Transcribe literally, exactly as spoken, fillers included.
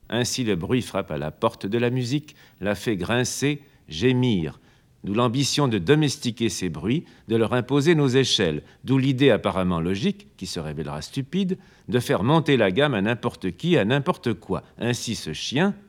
Ainsi le bruit frappe à la porte de la musique, la fait grincer, gémir. D'où l'ambition de domestiquer ces bruits, de leur imposer nos échelles, d'où l'idée apparemment logique, qui se révélera stupide, de faire monter la gamme à n'importe qui, à n'importe quoi. Ainsi ce chien,